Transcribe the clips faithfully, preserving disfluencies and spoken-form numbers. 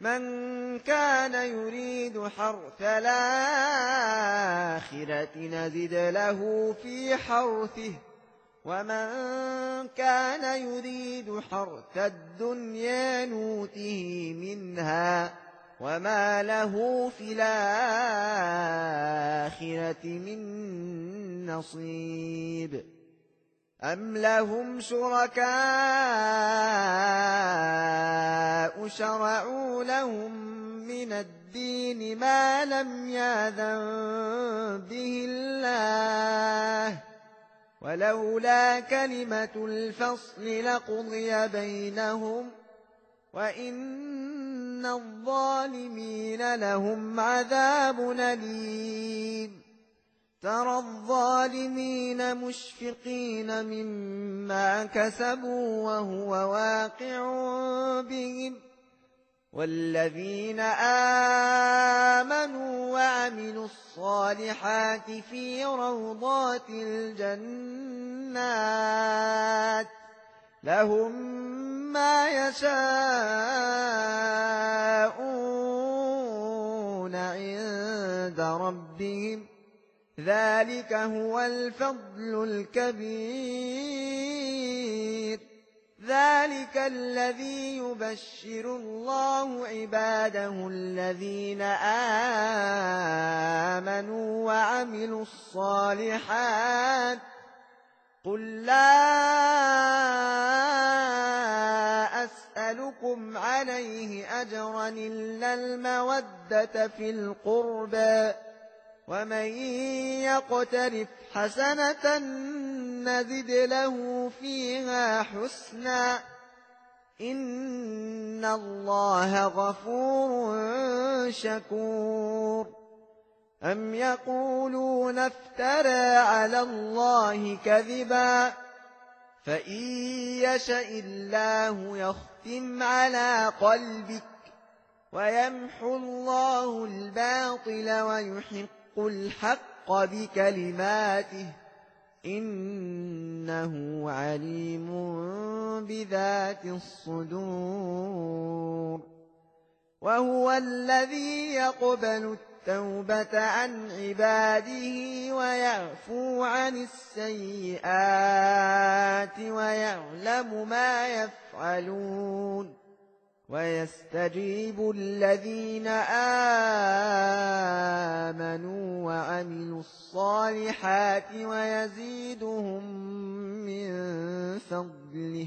من كان يريد حرث الآخرة نزد له في حرثه ومن كان يريد حرث الدنيا نوته منها وما له في الآخرة من نصيب أم لهم شركاء شرعوا لهم من الدين ما لم يأذن به الله ولولا كلمة الفصل لقضي بينهم وإن الظالمين لهم عذاب أليم ترى الظالمين مشفقين مما كسبوا وهو واقع بهم والذين آمنوا وعملوا الصالحات في روضات الجنات لهم ما يشاءون عند ربهم ذلك هو الفضل الكبير ذلك الذي يبشر الله عباده الذين آمنوا وعملوا الصالحات قل لا أسألكم عليه أجرا إلا المودة في القربى ومن يقترف حسنة نزد له فيها حسنا إن الله غفور شكور أم يقولون افترى على الله كذبا فإن يشأ الله يختم على قلبك ويمحو الله الباطل ويحق الحق بكلماته إنه عليم بذات الصدور وهو الذي يقبل التوبة عن عباده ويعفو عن السيئات ويعلم ما يفعلون ويستجيب الذين آمنوا وعملوا الصالحات ويزيدهم من فضله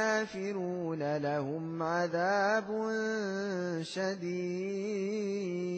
والكافرون لهم عذاب شديد